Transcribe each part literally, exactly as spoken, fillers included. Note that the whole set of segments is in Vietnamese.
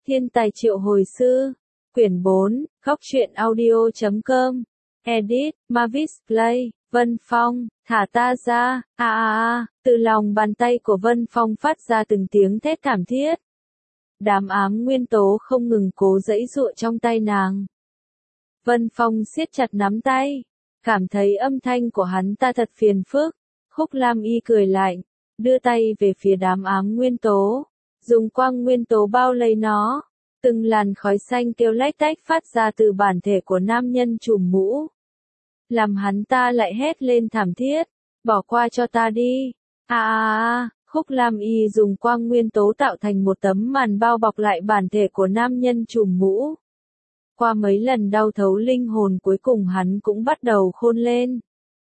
Thiên tài triệu hồi sư. Quyển bốn, góc truyện audio chấm com. Edit, Mavis Play, Vân Phong, thả ta ra, a a a, từ lòng bàn tay của Vân Phong phát ra từng tiếng thét thảm thiết. Đám ám nguyên tố không ngừng cố giãy giụa trong tay nàng. Vân Phong siết chặt nắm tay, cảm thấy âm thanh của hắn ta thật phiền phức. Khúc Lam Y cười lạnh, đưa tay về phía đám ám nguyên tố, dùng quang nguyên tố bao lấy nó. Từng làn khói xanh kêu lách tách phát ra từ bản thể của nam nhân trùm mũ. Làm hắn ta lại hét lên thảm thiết, bỏ qua cho ta đi. A a a, Khúc Lam Y dùng quang nguyên tố tạo thành một tấm màn bao bọc lại bản thể của nam nhân trùm mũ. Qua mấy lần đau thấu linh hồn cuối cùng hắn cũng bắt đầu khôn lên.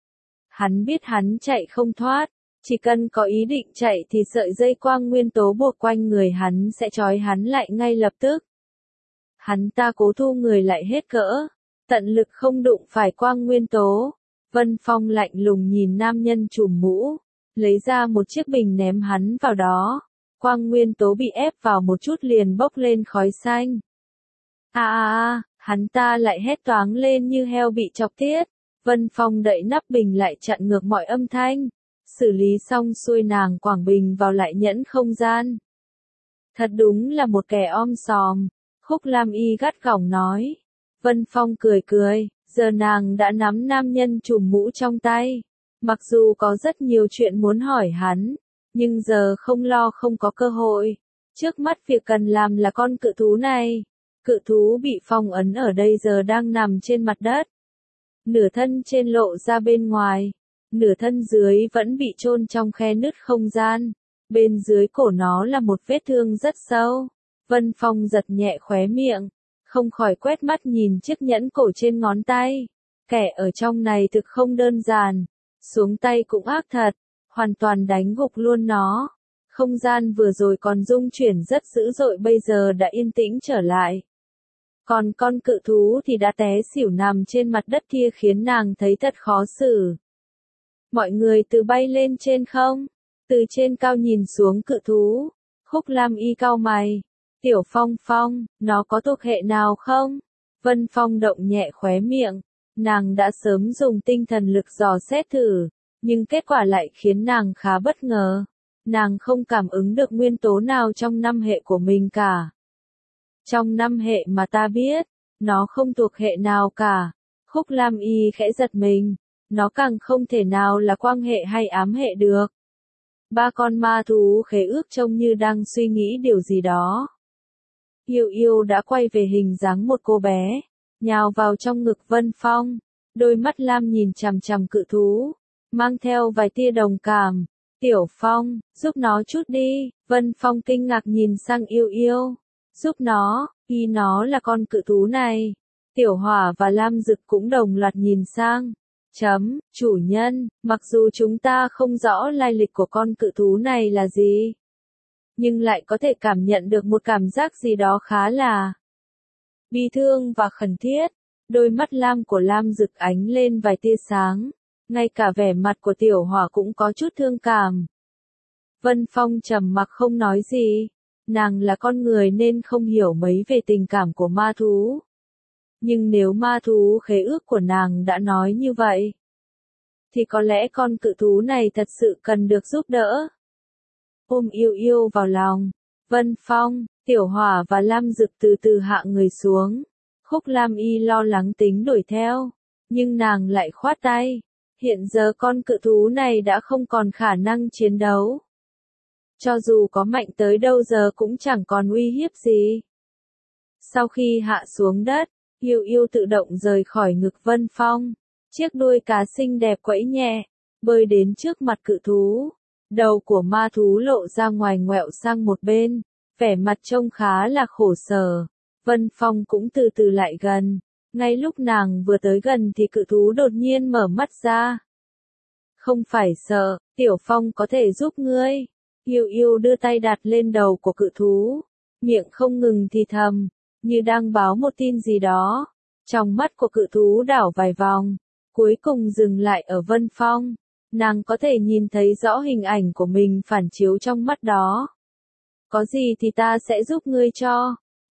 Hắn biết hắn chạy không thoát, chỉ cần có ý định chạy thì sợi dây quang nguyên tố buộc quanh người hắn sẽ trói hắn lại ngay lập tức. Hắn ta cố thu người lại hết cỡ, tận lực không đụng phải quang nguyên tố. Vân Phong lạnh lùng nhìn nam nhân trùm mũ, lấy ra một chiếc bình ném hắn vào đó. Quang nguyên tố bị ép vào một chút liền bốc lên khói xanh. A a a, hắn ta lại hét toáng lên như heo bị chọc tiết. Vân Phong đậy nắp bình lại chặn ngược mọi âm thanh. Xử lý xong xuôi nàng quảng bình vào lại nhẫn không gian. Thật đúng là một kẻ om sòm. Khúc Lam Y gắt gỏng nói. Vân Phong cười cười, giờ nàng đã nắm nam nhân trùm mũ trong tay. Mặc dù có rất nhiều chuyện muốn hỏi hắn, nhưng giờ không lo không có cơ hội. Trước mắt việc cần làm là con cự thú này. Cự thú bị phong ấn ở đây giờ đang nằm trên mặt đất. Nửa thân trên lộ ra bên ngoài, nửa thân dưới vẫn bị chôn trong khe nứt không gian. Bên dưới cổ nó là một vết thương rất sâu. Vân Phong giật nhẹ khóe miệng, không khỏi quét mắt nhìn chiếc nhẫn cổ trên ngón tay. Kẻ ở trong này thực không đơn giản, xuống tay cũng ác thật, hoàn toàn đánh gục luôn nó. Không gian vừa rồi còn rung chuyển rất dữ dội bây giờ đã yên tĩnh trở lại. Còn con cự thú thì đã té xỉu nằm trên mặt đất kia khiến nàng thấy thật khó xử. Mọi người từ bay lên trên không? Từ trên cao nhìn xuống cự thú. Khúc Lam Y cau mày. Tiểu Phong Phong, nó có thuộc hệ nào không? Vân Phong động nhẹ khóe miệng. Nàng đã sớm dùng tinh thần lực dò xét thử, nhưng kết quả lại khiến nàng khá bất ngờ. Nàng không cảm ứng được nguyên tố nào trong năm hệ của mình cả. Trong năm hệ mà ta biết, nó không thuộc hệ nào cả. Khúc Lam Y khẽ giật mình, nó càng không thể nào là quang hệ hay ám hệ được. Ba con ma thú khế ước trông như đang suy nghĩ điều gì đó. Yêu Yêu đã quay về hình dáng một cô bé, nhào vào trong ngực Vân Phong, đôi mắt lam nhìn chằm chằm cự thú, mang theo vài tia đồng cảm. Tiểu Phong, giúp nó chút đi. Vân Phong kinh ngạc nhìn sang Yêu Yêu. Giúp nó, y nó là con cự thú này. Tiểu Hỏa và Lam Dực cũng đồng loạt nhìn sang. Chấm, chủ nhân, mặc dù chúng ta không rõ lai lịch của con cự thú này là gì, nhưng lại có thể cảm nhận được một cảm giác gì đó khá là bi thương và khẩn thiết. Đôi mắt lam của Lam Dực ánh lên vài tia sáng, ngay cả vẻ mặt của Tiểu Hỏa cũng có chút thương cảm. Vân Phong trầm mặc không nói gì. Nàng là con người nên không hiểu mấy về tình cảm của ma thú. Nhưng nếu ma thú khế ước của nàng đã nói như vậy, thì có lẽ con cự thú này thật sự cần được giúp đỡ. Ôm Yêu Yêu vào lòng, Vân Phong, Tiểu Hỏa và Lam Dực từ từ hạ người xuống. Khúc Lam Y lo lắng tính đuổi theo, nhưng nàng lại khoát tay. Hiện giờ con cự thú này đã không còn khả năng chiến đấu. Cho dù có mạnh tới đâu giờ cũng chẳng còn uy hiếp gì. Sau khi hạ xuống đất, Yêu Yêu tự động rời khỏi ngực Vân Phong. Chiếc đuôi cá xinh đẹp quẫy nhẹ, bơi đến trước mặt cự thú. Đầu của ma thú lộ ra ngoài ngoẹo sang một bên, vẻ mặt trông khá là khổ sở. Vân Phong cũng từ từ lại gần. Ngay lúc nàng vừa tới gần thì cự thú đột nhiên mở mắt ra. Không phải sợ, Tiểu Phong có thể giúp ngươi. Yêu Yêu đưa tay đặt lên đầu của cự thú, miệng không ngừng thì thầm, như đang báo một tin gì đó. Trong mắt của cự thú đảo vài vòng, cuối cùng dừng lại ở Vân Phong. Nàng có thể nhìn thấy rõ hình ảnh của mình phản chiếu trong mắt đó. Có gì thì ta sẽ giúp ngươi cho.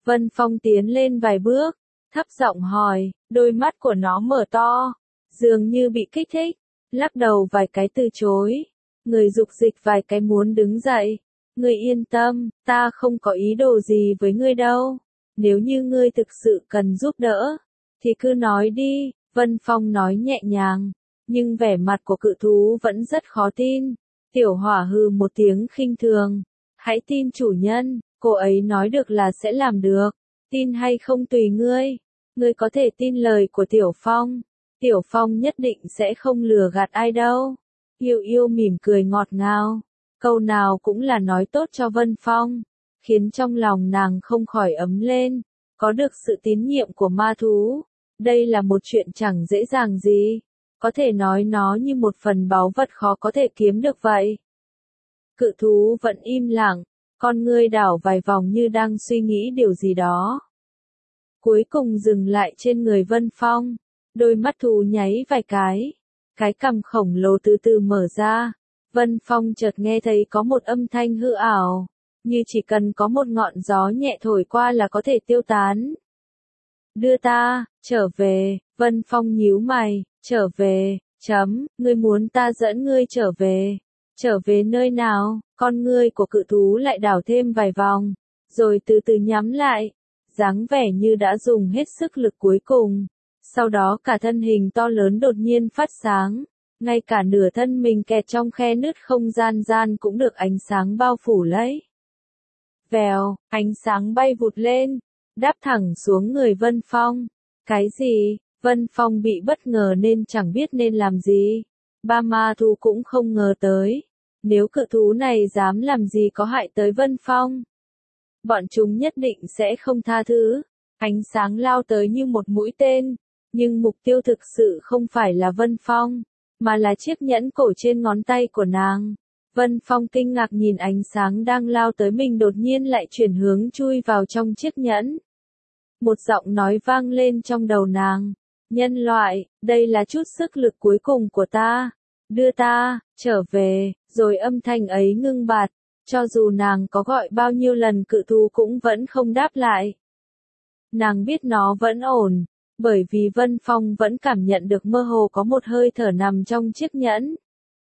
Vân Phong tiến lên vài bước, thấp giọng hỏi, đôi mắt của nó mở to, dường như bị kích thích, lắc đầu vài cái từ chối. Người dục dịch vài cái muốn đứng dậy. Ngươi yên tâm, ta không có ý đồ gì với ngươi đâu. Nếu như ngươi thực sự cần giúp đỡ, thì cứ nói đi, Vân Phong nói nhẹ nhàng, nhưng vẻ mặt của cự thú vẫn rất khó tin. Tiểu Hỏa hừ một tiếng khinh thường, hãy tin chủ nhân, cô ấy nói được là sẽ làm được, tin hay không tùy ngươi. Ngươi có thể tin lời của Tiểu Phong, Tiểu Phong nhất định sẽ không lừa gạt ai đâu. Yêu Yêu mỉm cười ngọt ngào, câu nào cũng là nói tốt cho Vân Phong, khiến trong lòng nàng không khỏi ấm lên. Có được sự tín nhiệm của ma thú, đây là một chuyện chẳng dễ dàng gì, có thể nói nó như một phần báu vật khó có thể kiếm được vậy. Cự thú vẫn im lặng, con ngươi đảo vài vòng như đang suy nghĩ điều gì đó. Cuối cùng dừng lại trên người Vân Phong, đôi mắt thú nháy vài cái, cái cằm khổng lồ từ từ mở ra. Vân Phong chợt nghe thấy có một âm thanh hư ảo, như chỉ cần có một ngọn gió nhẹ thổi qua là có thể tiêu tán. Đưa ta, trở về, Vân Phong nhíu mày, trở về, chấm, ngươi muốn ta dẫn ngươi trở về. Trở về nơi nào? Con ngươi của cự thú lại đảo thêm vài vòng, rồi từ từ nhắm lại, dáng vẻ như đã dùng hết sức lực cuối cùng. Sau đó cả thân hình to lớn đột nhiên phát sáng, ngay cả nửa thân mình kẹt trong khe nứt không gian gian cũng được ánh sáng bao phủ lấy. Vèo, ánh sáng bay vụt lên, đáp thẳng xuống người Vân Phong. Cái gì? Vân Phong bị bất ngờ nên chẳng biết nên làm gì. Ba ma thú cũng không ngờ tới. Nếu cự thú này dám làm gì có hại tới Vân Phong, bọn chúng nhất định sẽ không tha thứ. Ánh sáng lao tới như một mũi tên, nhưng mục tiêu thực sự không phải là Vân Phong, mà là chiếc nhẫn cổ trên ngón tay của nàng. Vân Phong kinh ngạc nhìn ánh sáng đang lao tới mình đột nhiên lại chuyển hướng chui vào trong chiếc nhẫn. Một giọng nói vang lên trong đầu nàng, nhân loại, đây là chút sức lực cuối cùng của ta, đưa ta, trở về, rồi âm thanh ấy ngưng bặt, cho dù nàng có gọi bao nhiêu lần cự thú cũng vẫn không đáp lại. Nàng biết nó vẫn ổn, bởi vì Vân Phong vẫn cảm nhận được mơ hồ có một hơi thở nằm trong chiếc nhẫn.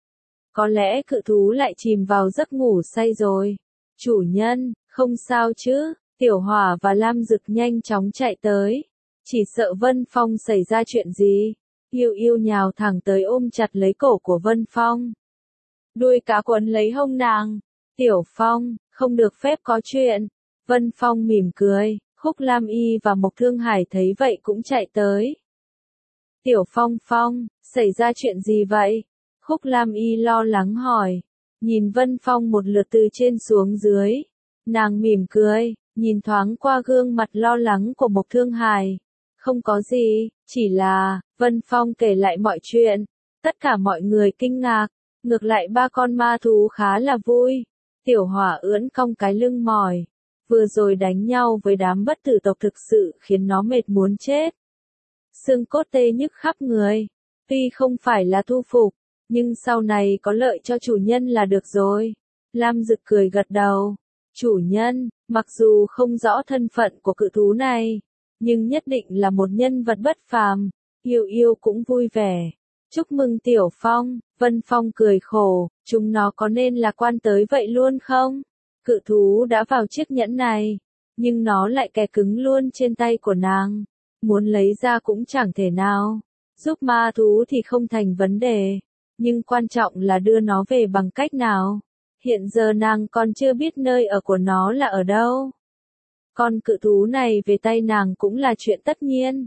Có lẽ cự thú lại chìm vào giấc ngủ say rồi. Chủ nhân, không sao chứ? Tiểu Hỏa và Lam Dực nhanh chóng chạy tới, chỉ sợ Vân Phong xảy ra chuyện gì. Yêu Yêu nhào thẳng tới ôm chặt lấy cổ của Vân Phong, đuôi cá quấn lấy hông nàng. Tiểu Phong, không được phép có chuyện. Vân Phong mỉm cười. Khúc Lam Y và Mộc Thương Hải thấy vậy cũng chạy tới. Tiểu Phong Phong, xảy ra chuyện gì vậy? Khúc Lam Y lo lắng hỏi. Nhìn Vân Phong một lượt từ trên xuống dưới, nàng mỉm cười, nhìn thoáng qua gương mặt lo lắng của Mộc Thương Hải. Không có gì, chỉ là, Vân Phong kể lại mọi chuyện. Tất cả mọi người kinh ngạc, ngược lại ba con ma thú khá là vui. Tiểu Hỏa ưỡn cong cái lưng mỏi. Vừa rồi đánh nhau với đám bất tử tộc thực sự khiến nó mệt muốn chết. Xương cốt tê nhức khắp người. Tuy không phải là thu phục, nhưng sau này có lợi cho chủ nhân là được rồi. Lam Dực cười gật đầu. Chủ nhân, mặc dù không rõ thân phận của cự thú này, nhưng nhất định là một nhân vật bất phàm. Yêu Yêu cũng vui vẻ. Chúc mừng Tiểu Phong. Vân Phong cười khổ, chúng nó có nên lạc quan tới vậy luôn không? Cự thú đã vào chiếc nhẫn này, nhưng nó lại kè cứng luôn trên tay của nàng. Muốn lấy ra cũng chẳng thể nào. Giúp ma thú thì không thành vấn đề, nhưng quan trọng là đưa nó về bằng cách nào. Hiện giờ nàng còn chưa biết nơi ở của nó là ở đâu. Con cự thú này về tay nàng cũng là chuyện tất nhiên.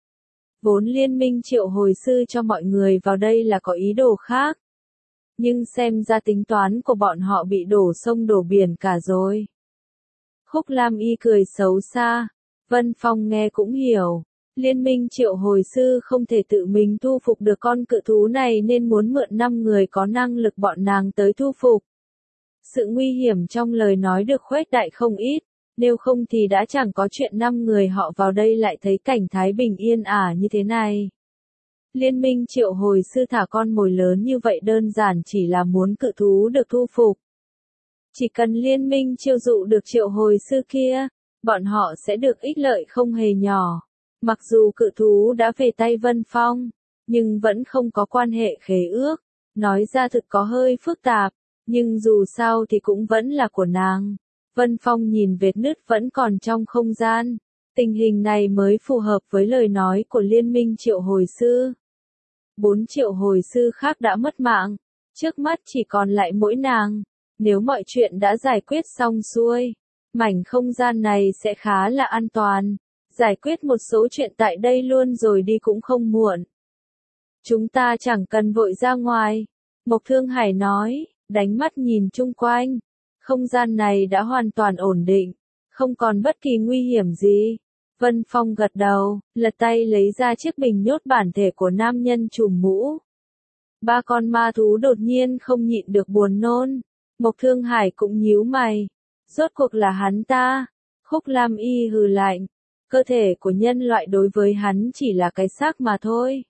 Vốn liên minh triệu hồi sư cho mọi người vào đây là có ý đồ khác. Nhưng xem ra tính toán của bọn họ bị đổ sông đổ biển cả rồi. Khúc Lam Y cười xấu xa. Vân Phong nghe cũng hiểu. Liên minh triệu hồi sư không thể tự mình thu phục được con cự thú này nên muốn mượn năm người có năng lực bọn nàng tới thu phục. Sự nguy hiểm trong lời nói được khuếch đại không ít. Nếu không thì đã chẳng có chuyện năm người họ vào đây lại thấy cảnh thái bình yên ả như thế này. Liên minh triệu hồi sư thả con mồi lớn như vậy đơn giản chỉ là muốn cự thú được thu phục. Chỉ cần liên minh chiêu dụ được triệu hồi sư kia, bọn họ sẽ được ích lợi không hề nhỏ. Mặc dù cự thú đã về tay Vân Phong, nhưng vẫn không có quan hệ khế ước. Nói ra thực có hơi phức tạp, nhưng dù sao thì cũng vẫn là của nàng. Vân Phong nhìn vết nứt vẫn còn trong không gian. Tình hình này mới phù hợp với lời nói của liên minh triệu hồi sư. Bốn triệu hồi sư khác đã mất mạng, trước mắt chỉ còn lại mỗi nàng. Nếu mọi chuyện đã giải quyết xong xuôi, mảnh không gian này sẽ khá là an toàn. Giải quyết một số chuyện tại đây luôn rồi đi cũng không muộn. Chúng ta chẳng cần vội ra ngoài. Mộc Thương Hải nói, đánh mắt nhìn chung quanh. Không gian này đã hoàn toàn ổn định, không còn bất kỳ nguy hiểm gì. Vân Phong gật đầu, lật tay lấy ra chiếc bình nhốt bản thể của nam nhân trùm mũ. Ba con ma thú đột nhiên không nhịn được buồn nôn. Mộc Thương Hải cũng nhíu mày. Rốt cuộc là hắn ta. Khúc Lam Y hừ lạnh. Cơ thể của nhân loại đối với hắn chỉ là cái xác mà thôi.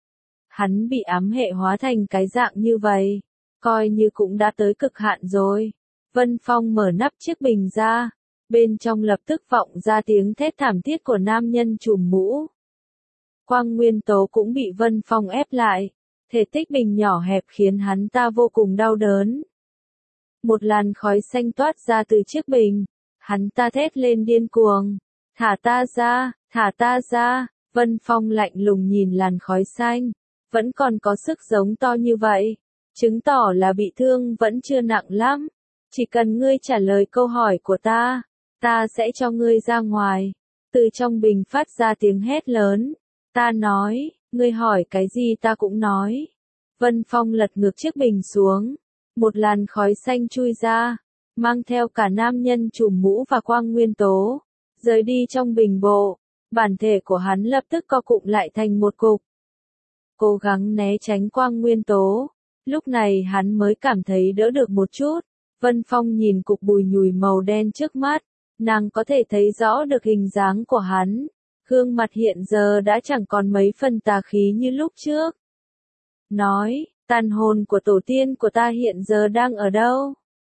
Hắn bị ám hệ hóa thành cái dạng như vậy, coi như cũng đã tới cực hạn rồi. Vân Phong mở nắp chiếc bình ra, bên trong lập tức vọng ra tiếng thét thảm thiết của nam nhân trùm mũ. Quang nguyên tố cũng bị Vân Phong ép lại, thể tích bình nhỏ hẹp khiến hắn ta vô cùng đau đớn. Một làn khói xanh toát ra từ chiếc bình, hắn ta thét lên điên cuồng, thả ta ra, thả ta ra. Vân Phong lạnh lùng nhìn làn khói xanh, vẫn còn có sức giống to như vậy, chứng tỏ là bị thương vẫn chưa nặng lắm. Chỉ cần ngươi trả lời câu hỏi của ta, ta sẽ cho ngươi ra ngoài. Từ trong bình phát ra tiếng hét lớn. Ta nói, ngươi hỏi cái gì ta cũng nói. Vân Phong lật ngược chiếc bình xuống. Một làn khói xanh chui ra, mang theo cả nam nhân trùm mũ và quang nguyên tố, rời đi trong bình bộ. Bản thể của hắn lập tức co cụm lại thành một cục. Cố gắng né tránh quang nguyên tố. Lúc này hắn mới cảm thấy đỡ được một chút. Vân Phong nhìn cục bùi nhùi màu đen trước mắt, nàng có thể thấy rõ được hình dáng của hắn. Gương mặt hiện giờ đã chẳng còn mấy phần tà khí như lúc trước. Nói, tàn hồn của tổ tiên của ta hiện giờ đang ở đâu?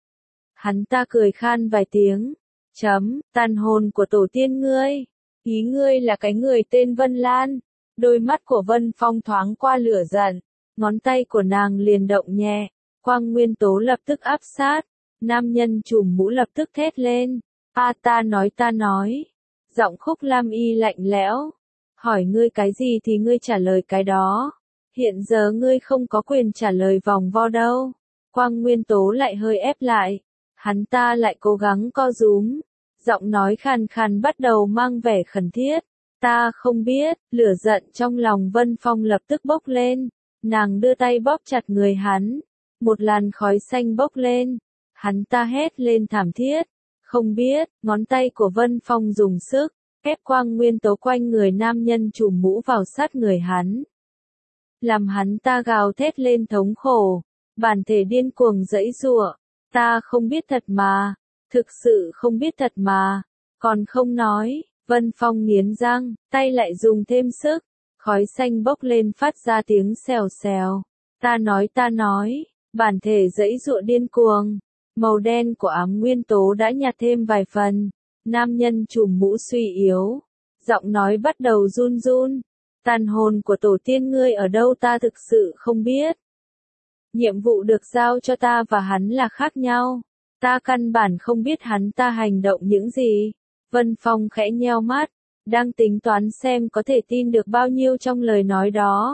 Hắn ta cười khan vài tiếng. Chấm, tàn hồn của tổ tiên ngươi. Ý ngươi là cái người tên Vân Lan. Đôi mắt của Vân Phong thoáng qua lửa giận. Ngón tay của nàng liền động nhẹ. Quang nguyên tố lập tức áp sát. Nam nhân trùm mũ lập tức thét lên. A ta nói ta nói. Giọng Khúc Lam Y lạnh lẽo. Hỏi ngươi cái gì thì ngươi trả lời cái đó. Hiện giờ ngươi không có quyền trả lời vòng vo đâu. Quang nguyên tố lại hơi ép lại. Hắn ta lại cố gắng co rúm. Giọng nói khàn khàn bắt đầu mang vẻ khẩn thiết. Ta không biết. Lửa giận trong lòng Vân Phong lập tức bốc lên. Nàng đưa tay bóp chặt người hắn. Một làn khói xanh bốc lên. Hắn ta hét lên thảm thiết. Không biết, ngón tay của Vân Phong dùng sức, ép quang nguyên tố quanh người nam nhân trùm mũ vào sát người hắn. Làm hắn ta gào thét lên thống khổ. Bản thể điên cuồng giãy giụa. Ta không biết thật mà. Thực sự không biết thật mà. Còn không nói. Vân Phong nghiến răng, tay lại dùng thêm sức. Khói xanh bốc lên phát ra tiếng xèo xèo. Ta nói ta nói. Bản thể giãy giụa điên cuồng. Màu đen của ám nguyên tố đã nhạt thêm vài phần. Nam nhân trùm mũ suy yếu. Giọng nói bắt đầu run run. Tàn hồn của tổ tiên ngươi ở đâu ta thực sự không biết. Nhiệm vụ được giao cho ta và hắn là khác nhau. Ta căn bản không biết hắn ta hành động những gì. Vân Phong khẽ nheo mắt. Đang tính toán xem có thể tin được bao nhiêu trong lời nói đó.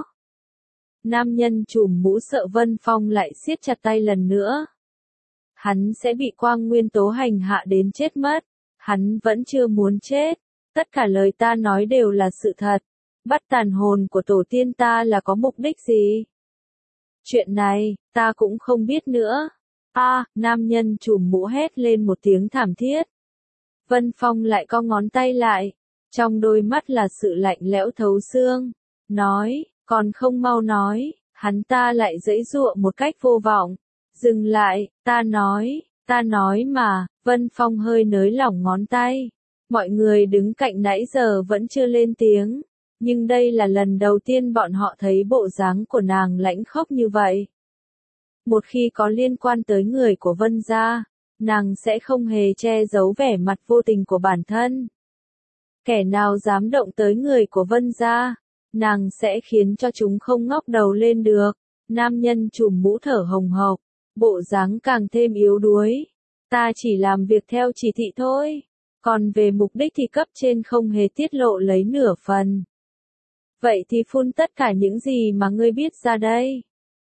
Nam nhân trùm mũ sợ Vân Phong lại siết chặt tay lần nữa. Hắn sẽ bị quang nguyên tố hành hạ đến chết mất. Hắn vẫn chưa muốn chết. Tất cả lời ta nói đều là sự thật. Bắt tàn hồn của tổ tiên ta là có mục đích gì? Chuyện này, ta cũng không biết nữa. A, à, nam nhân trùm mũ hét lên một tiếng thảm thiết. Vân Phong lại co ngón tay lại. Trong đôi mắt là sự lạnh lẽo thấu xương. Nói, còn không mau nói. Hắn ta lại giãy giụa một cách vô vọng. Dừng lại, ta nói, ta nói mà. Vân Phong hơi nới lỏng ngón tay. Mọi người đứng cạnh nãy giờ vẫn chưa lên tiếng. Nhưng đây là lần đầu tiên bọn họ thấy bộ dáng của nàng lãnh khốc như vậy. Một khi có liên quan tới người của Vân gia, nàng sẽ không hề che giấu vẻ mặt vô tình của bản thân. Kẻ nào dám động tới người của Vân gia, nàng sẽ khiến cho chúng không ngóc đầu lên được. Nam nhân trùm mũ thở hồng hộc, bộ dáng càng thêm yếu đuối. Ta chỉ làm việc theo chỉ thị thôi, còn về mục đích thì cấp trên không hề tiết lộ lấy nửa phần. Vậy thì phun tất cả những gì mà ngươi biết ra đây.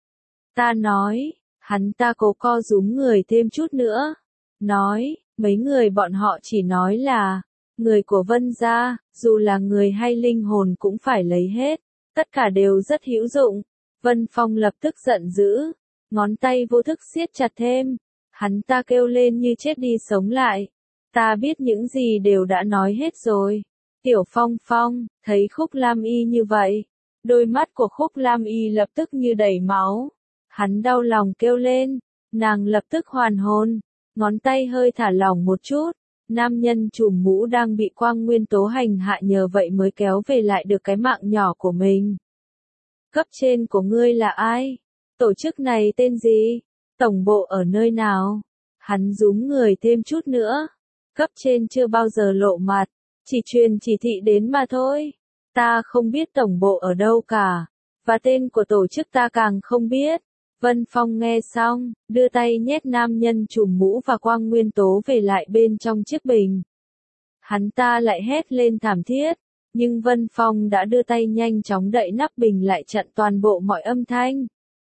Ta nói, hắn ta cố co rúm người thêm chút nữa. Nói, mấy người bọn họ chỉ nói là, người của Vân gia, dù là người hay linh hồn cũng phải lấy hết, tất cả đều rất hữu dụng. Vân Phong lập tức giận dữ, ngón tay vô thức siết chặt thêm, hắn ta kêu lên như chết đi sống lại. Ta biết những gì đều đã nói hết rồi. Tiểu Phong Phong, thấy Khúc Lam Y như vậy, đôi mắt của Khúc Lam Y lập tức như đầy máu. Hắn đau lòng kêu lên, nàng lập tức hoàn hồn, ngón tay hơi thả lỏng một chút. Nam nhân trùm mũ đang bị quang nguyên tố hành hạ nhờ vậy mới kéo về lại được cái mạng nhỏ của mình. Cấp trên của ngươi là ai? Tổ chức này tên gì? Tổng bộ ở nơi nào? Hắn rúm người thêm chút nữa. Cấp trên chưa bao giờ lộ mặt, chỉ truyền chỉ thị đến mà thôi. Ta không biết tổng bộ ở đâu cả, và tên của tổ chức ta càng không biết. Vân Phong nghe xong, đưa tay nhét nam nhân trùm mũ và quang nguyên tố về lại bên trong chiếc bình. Hắn ta lại hét lên thảm thiết, nhưng Vân Phong đã đưa tay nhanh chóng đậy nắp bình lại chặn toàn bộ mọi âm thanh.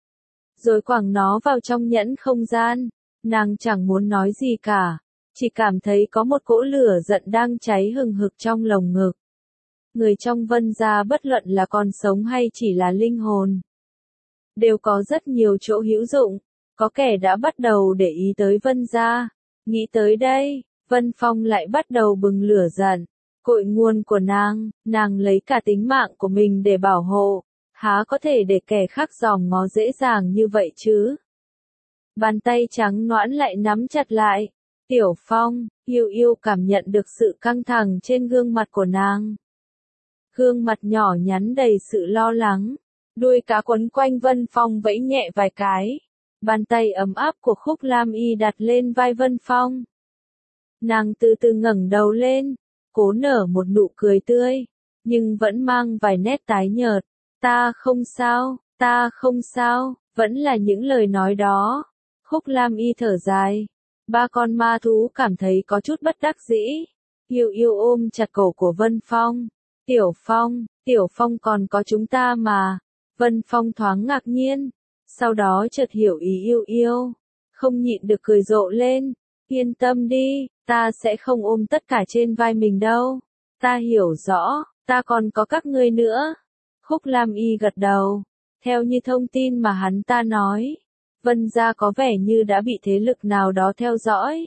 Rồi quẳng nó vào trong nhẫn không gian, nàng chẳng muốn nói gì cả, chỉ cảm thấy có một cỗ lửa giận đang cháy hừng hực trong lồng ngực. Người trong Vân gia bất luận là còn sống hay chỉ là linh hồn, đều có rất nhiều chỗ hữu dụng, có kẻ đã bắt đầu để ý tới Vân gia. Nghĩ tới đây, Vân Phong lại bắt đầu bừng lửa giận. Cội nguồn của nàng, nàng lấy cả tính mạng của mình để bảo hộ, há có thể để kẻ khác dòm ngó dễ dàng như vậy chứ. Bàn tay trắng nõn lại nắm chặt lại. Tiểu Phong, yêu yêu cảm nhận được sự căng thẳng trên gương mặt của nàng. Gương mặt nhỏ nhắn đầy sự lo lắng. Đuôi cá quấn quanh Vân Phong vẫy nhẹ vài cái. Bàn tay ấm áp của Khúc Lam Y đặt lên vai Vân Phong. Nàng từ từ ngẩng đầu lên, cố nở một nụ cười tươi, nhưng vẫn mang vài nét tái nhợt. Ta không sao, ta không sao, vẫn là những lời nói đó. Khúc Lam Y thở dài. Ba con ma thú cảm thấy có chút bất đắc dĩ. Yêu yêu ôm chặt cổ của Vân Phong. Tiểu Phong, Tiểu Phong còn có chúng ta mà. Vân Phong thoáng ngạc nhiên, sau đó chợt hiểu ý yêu yêu, không nhịn được cười rộ lên. Yên tâm đi, ta sẽ không ôm tất cả trên vai mình đâu. Ta hiểu rõ, ta còn có các ngươi nữa. Khúc Lam Y gật đầu. Theo như thông tin mà hắn ta nói, Vân gia có vẻ như đã bị thế lực nào đó theo dõi.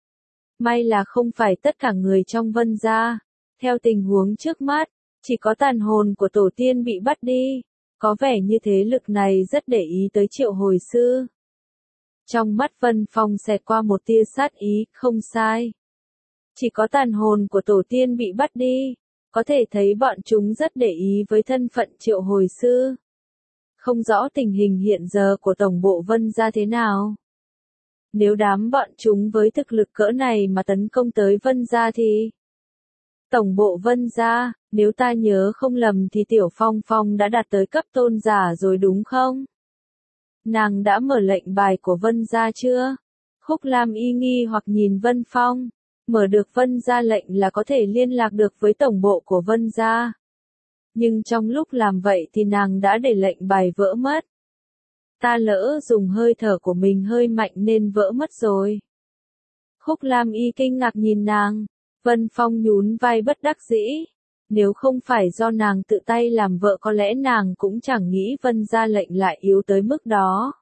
May là không phải tất cả người trong Vân gia. Theo tình huống trước mắt, chỉ có tàn hồn của tổ tiên bị bắt đi. Có vẻ như thế lực này rất để ý tới Triệu Hồi Sư. Trong mắt Vân Phong xẹt qua một tia sát ý, không sai. Chỉ có tàn hồn của tổ tiên bị bắt đi, có thể thấy bọn chúng rất để ý với thân phận Triệu Hồi Sư. Không rõ tình hình hiện giờ của tổng bộ Vân gia thế nào. Nếu đám bọn chúng với thực lực cỡ này mà tấn công tới Vân gia thì... Tổng bộ Vân gia, nếu ta nhớ không lầm thì Tiểu Phong Phong đã đạt tới cấp tôn giả rồi đúng không? Nàng đã mở lệnh bài của Vân gia chưa? Khúc Lam Y nghi hoặc nhìn Vân Phong. Mở được Vân gia lệnh là có thể liên lạc được với tổng bộ của Vân gia. Nhưng trong lúc làm vậy thì nàng đã để lệnh bài vỡ mất. Ta lỡ dùng hơi thở của mình hơi mạnh nên vỡ mất rồi. Khúc Lam Y kinh ngạc nhìn nàng. Vân Phong nhún vai bất đắc dĩ. Nếu không phải do nàng tự tay làm vợ có lẽ nàng cũng chẳng nghĩ Vân gia lệnh lại yếu tới mức đó.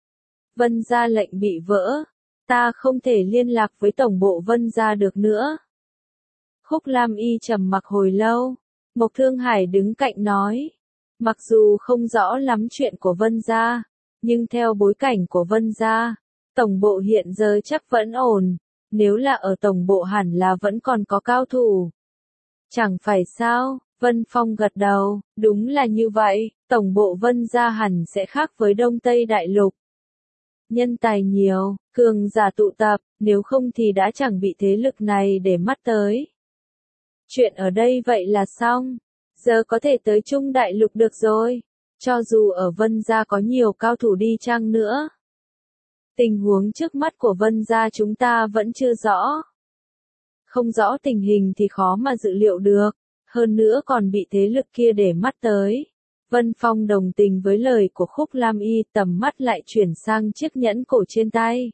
Vân gia lệnh bị vỡ. Ta không thể liên lạc với tổng bộ Vân gia được nữa. Khúc Lam Y trầm mặc hồi lâu. Mộc Thương Hải đứng cạnh nói. Mặc dù không rõ lắm chuyện của Vân gia, nhưng theo bối cảnh của Vân gia, tổng bộ hiện giờ chắc vẫn ổn. Nếu là ở tổng bộ hẳn là vẫn còn có cao thủ. Chẳng phải sao? Vân Phong gật đầu, đúng là như vậy, tổng bộ Vân gia hẳn sẽ khác với Đông Tây Đại Lục. nhân tài nhiều, cường giả tụ tập, nếu không thì đã chẳng bị thế lực này để mắt tới. Chuyện ở đây vậy là xong, giờ có thể tới Trung Đại Lục được rồi, cho dù ở Vân Gia có nhiều cao thủ đi chăng nữa. Tình huống trước mắt của Vân Gia chúng ta vẫn chưa rõ. Không rõ tình hình thì khó mà dự liệu được, hơn nữa còn bị thế lực kia để mắt tới. Vân Phong đồng tình với lời của Khúc Lam Y, tầm mắt lại chuyển sang chiếc nhẫn cổ trên tay.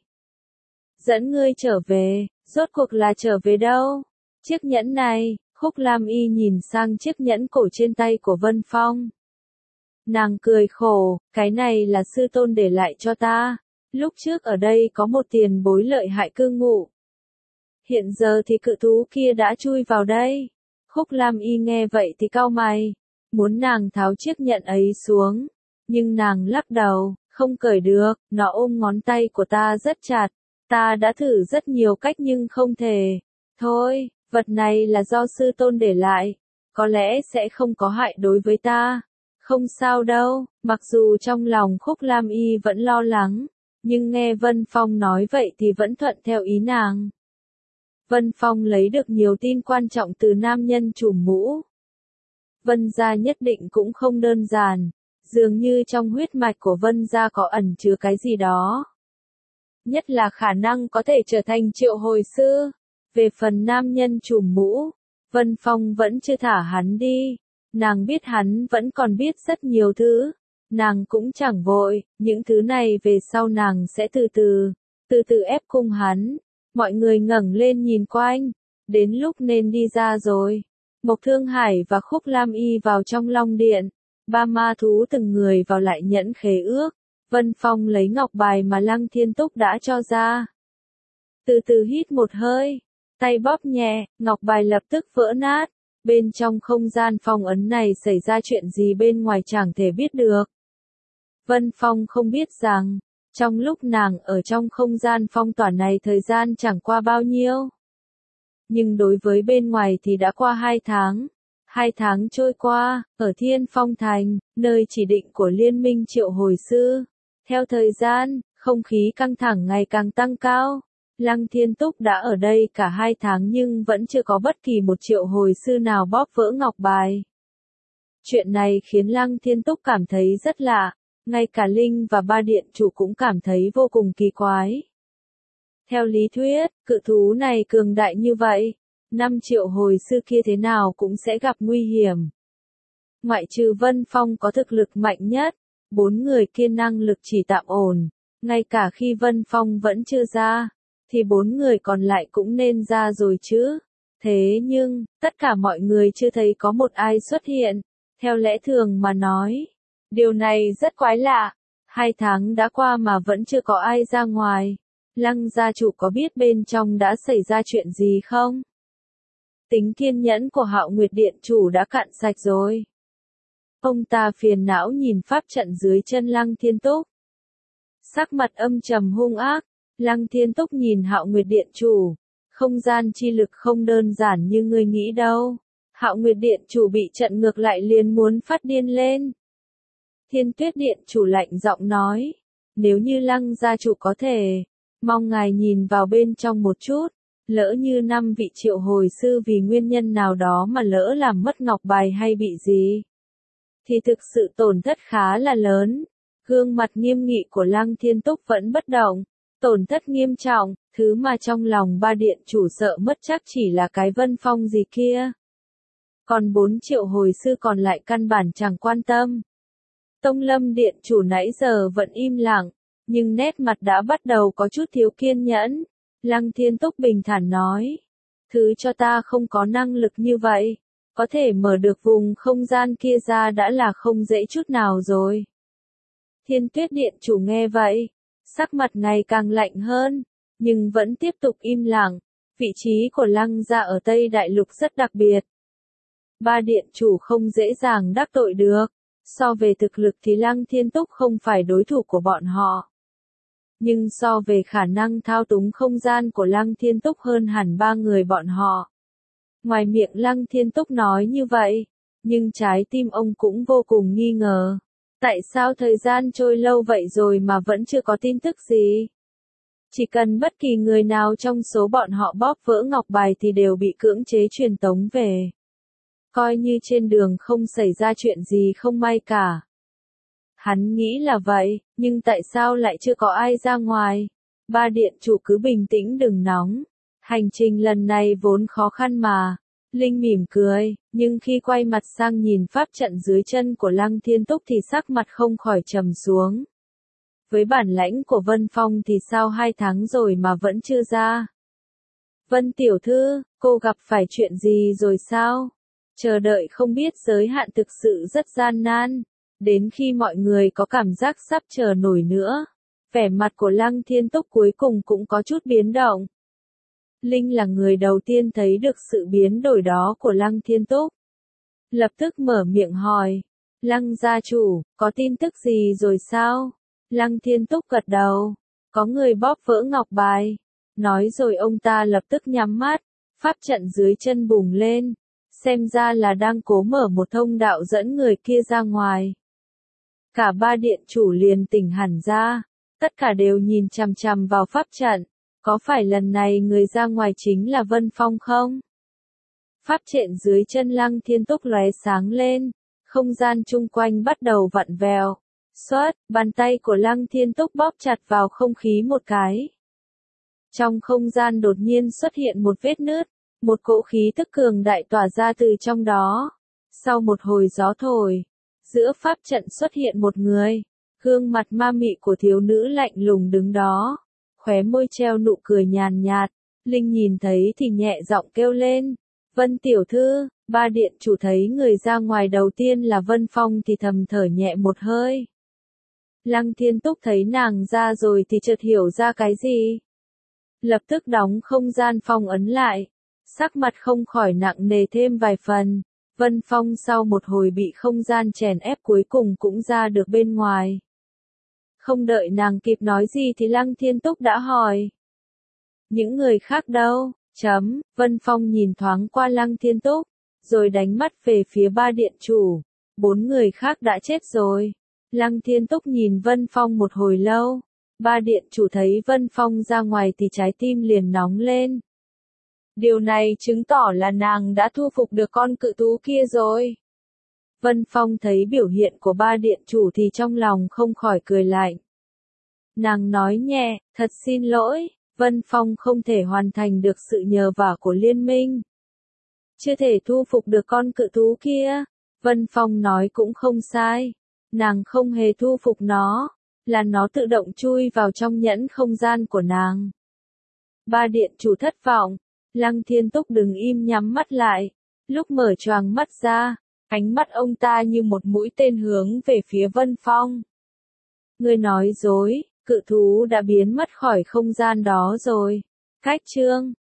Dẫn ngươi trở về, rốt cuộc là trở về đâu? Chiếc nhẫn này, Khúc Lam Y nhìn sang chiếc nhẫn cổ trên tay của Vân Phong. Nàng cười khổ, cái này là sư tôn để lại cho ta. Lúc trước ở đây có một tiền bối lợi hại cư ngụ. Hiện giờ thì cự thú kia đã chui vào đây. Khúc Lam Y nghe vậy thì cau mày, muốn nàng tháo chiếc nhẫn ấy xuống. Nhưng nàng lắc đầu, không cởi được, nó ôm ngón tay của ta rất chặt. Ta đã thử rất nhiều cách nhưng không thể. Thôi, vật này là do sư tôn để lại. Có lẽ sẽ không có hại đối với ta. Không sao đâu, mặc dù trong lòng Khúc Lam Y vẫn lo lắng. Nhưng nghe Vân Phong nói vậy thì vẫn thuận theo ý nàng. Vân Phong lấy được nhiều tin quan trọng từ nam nhân trùm mũ. Vân Gia nhất định cũng không đơn giản, dường như trong huyết mạch của Vân Gia có ẩn chứa cái gì đó. Nhất là khả năng có thể trở thành triệu hồi sư. Về phần nam nhân trùm mũ, Vân Phong vẫn chưa thả hắn đi. Nàng biết hắn vẫn còn biết rất nhiều thứ. Nàng cũng chẳng vội, những thứ này về sau nàng sẽ từ từ, từ từ ép cung hắn. Mọi người ngẩng lên nhìn quanh, đến lúc nên đi ra rồi. Mộc Thương Hải và Khúc Lam Y vào trong Long Điện, ba ma thú từng người vào lại nhẫn khế ước. Vân Phong lấy ngọc bài mà Lăng Thiên Túc đã cho ra. Từ từ hít một hơi, tay bóp nhẹ, ngọc bài lập tức vỡ nát. Bên trong không gian phong ấn này xảy ra chuyện gì bên ngoài chẳng thể biết được. Vân Phong không biết rằng, trong lúc nàng ở trong không gian phong tỏa này thời gian chẳng qua bao nhiêu. Nhưng đối với bên ngoài thì đã qua hai tháng. Hai tháng trôi qua, ở Thiên Phong Thành, nơi chỉ định của Liên minh triệu hồi sư. Theo thời gian, không khí căng thẳng ngày càng tăng cao. Lăng Thiên Túc đã ở đây cả hai tháng nhưng vẫn chưa có bất kỳ một triệu hồi sư nào bóp vỡ ngọc bài. Chuyện này khiến Lăng Thiên Túc cảm thấy rất lạ. Ngay cả Linh và ba điện chủ cũng cảm thấy vô cùng kỳ quái. Theo lý thuyết, cự thú này cường đại như vậy, năm triệu hồi sư kia thế nào cũng sẽ gặp nguy hiểm. Ngoại trừ Vân Phong có thực lực mạnh nhất, bốn người kia năng lực chỉ tạm ổn, ngay cả khi Vân Phong vẫn chưa ra, thì bốn người còn lại cũng nên ra rồi chứ. Thế nhưng, tất cả mọi người chưa thấy có một ai xuất hiện, theo lẽ thường mà nói. Điều này rất quái lạ, hai tháng đã qua mà vẫn chưa có ai ra ngoài. Lăng gia chủ có biết bên trong đã xảy ra chuyện gì không? Tính kiên nhẫn của Hạo Nguyệt Điện chủ đã cạn sạch rồi. Ông ta phiền não nhìn pháp trận dưới chân Lăng Thiên Túc. Sắc mặt âm trầm hung ác, Lăng Thiên Túc nhìn Hạo Nguyệt Điện chủ. Không gian chi lực không đơn giản như ngươi nghĩ đâu. Hạo Nguyệt Điện chủ bị trận ngược lại liền muốn phát điên lên. Thiên Tuyết Điện chủ lạnh giọng nói, nếu như Lăng gia chủ có thể, mong ngài nhìn vào bên trong một chút, lỡ như năm vị triệu hồi sư vì nguyên nhân nào đó mà lỡ làm mất ngọc bài hay bị gì, thì thực sự tổn thất khá là lớn. Gương mặt nghiêm nghị của Lăng Thiên Túc vẫn bất động, tổn thất nghiêm trọng, thứ mà trong lòng ba điện chủ sợ mất chắc chỉ là cái Vân Phong gì kia. Còn bốn triệu hồi sư còn lại căn bản chẳng quan tâm. Tông Lâm Điện chủ nãy giờ vẫn im lặng, nhưng nét mặt đã bắt đầu có chút thiếu kiên nhẫn. Lăng Thiên Túc bình thản nói, thứ cho ta không có năng lực như vậy, có thể mở được vùng không gian kia ra đã là không dễ chút nào rồi. Thiên Tuyết Điện chủ nghe vậy, sắc mặt ngày càng lạnh hơn, nhưng vẫn tiếp tục im lặng. Vị trí của Lăng gia ở Tây Đại Lục rất đặc biệt. Ba điện chủ không dễ dàng đắc tội được. So về thực lực thì Lăng Thiên Túc không phải đối thủ của bọn họ. Nhưng so về khả năng thao túng không gian của Lăng Thiên Túc hơn hẳn ba người bọn họ. Ngoài miệng Lăng Thiên Túc nói như vậy, nhưng trái tim ông cũng vô cùng nghi ngờ. Tại sao thời gian trôi lâu vậy rồi mà vẫn chưa có tin tức gì? Chỉ cần bất kỳ người nào trong số bọn họ bóp vỡ ngọc bài thì đều bị cưỡng chế truyền tống về. Coi như trên đường không xảy ra chuyện gì không may cả. Hắn nghĩ là vậy, nhưng tại sao lại chưa có ai ra ngoài? Ba điện chủ cứ bình tĩnh đừng nóng. Hành trình lần này vốn khó khăn mà. Linh mỉm cười, nhưng khi quay mặt sang nhìn pháp trận dưới chân của Lăng Thiên Túc thì sắc mặt không khỏi trầm xuống. Với bản lãnh của Vân Phong thì sao hai tháng rồi mà vẫn chưa ra? Vân tiểu thư, cô gặp phải chuyện gì rồi sao? Chờ đợi không biết giới hạn thực sự rất gian nan. Đến khi mọi người có cảm giác sắp chờ nổi nữa, vẻ mặt của Lăng Thiên Túc cuối cùng cũng có chút biến động. Linh là người đầu tiên thấy được sự biến đổi đó của Lăng Thiên Túc. Lập tức mở miệng hỏi, Lăng gia chủ, có tin tức gì rồi sao? Lăng Thiên Túc gật đầu, có người bóp vỡ ngọc bài. Nói rồi ông ta lập tức nhắm mắt, pháp trận dưới chân bùng lên. Xem ra là đang cố mở một thông đạo dẫn người kia ra ngoài. Cả ba điện chủ liền tỉnh hẳn ra, tất cả đều nhìn chằm chằm vào pháp trận. Có phải lần này người ra ngoài chính là Vân Phong không? Pháp trận dưới chân Lăng Thiên Túc lóe sáng lên, không gian chung quanh bắt đầu vặn vẹo. Xoát, bàn tay của Lăng Thiên Túc bóp chặt vào không khí một cái. Trong không gian đột nhiên xuất hiện một vết nứt, một cỗ khí tức cường đại tỏa ra từ trong đó. Sau một hồi gió thổi, giữa pháp trận xuất hiện một người, gương mặt ma mị của thiếu nữ lạnh lùng đứng đó, khóe môi treo nụ cười nhàn nhạt. Linh nhìn thấy thì nhẹ giọng kêu lên, Vân tiểu thư. Ba điện chủ thấy người ra ngoài đầu tiên là Vân Phong thì thầm thở nhẹ một hơi. Lăng Thiên Túc thấy nàng ra rồi thì chợt hiểu ra cái gì. Lập tức đóng không gian phong ấn lại, sắc mặt không khỏi nặng nề thêm vài phần. Vân Phong sau một hồi bị không gian chèn ép cuối cùng cũng ra được bên ngoài. Không đợi nàng kịp nói gì thì Lăng Thiên Túc đã hỏi. Những người khác đâu? Chấm, Vân Phong nhìn thoáng qua Lăng Thiên Túc, rồi đánh mắt về phía ba điện chủ. Bốn người khác đã chết rồi. Lăng Thiên Túc nhìn Vân Phong một hồi lâu. Ba điện chủ thấy Vân Phong ra ngoài thì trái tim liền nóng lên. Điều này chứng tỏ là nàng đã thu phục được con cự thú kia rồi. Vân Phong thấy biểu hiện của ba điện chủ thì trong lòng không khỏi cười lạnh. Nàng nói nhẹ, thật xin lỗi, Vân Phong không thể hoàn thành được sự nhờ vả của liên minh. Chưa thể thu phục được con cự thú kia. Vân Phong nói cũng không sai. Nàng không hề thu phục nó, là nó tự động chui vào trong nhẫn không gian của nàng. Ba điện chủ thất vọng. Lăng Thiên Túc đứng im nhắm mắt lại. Lúc mở choàng mắt ra, ánh mắt ông ta như một mũi tên hướng về phía Vân Phong. Ngươi nói dối, cự thú đã biến mất khỏi không gian đó rồi. Cách chương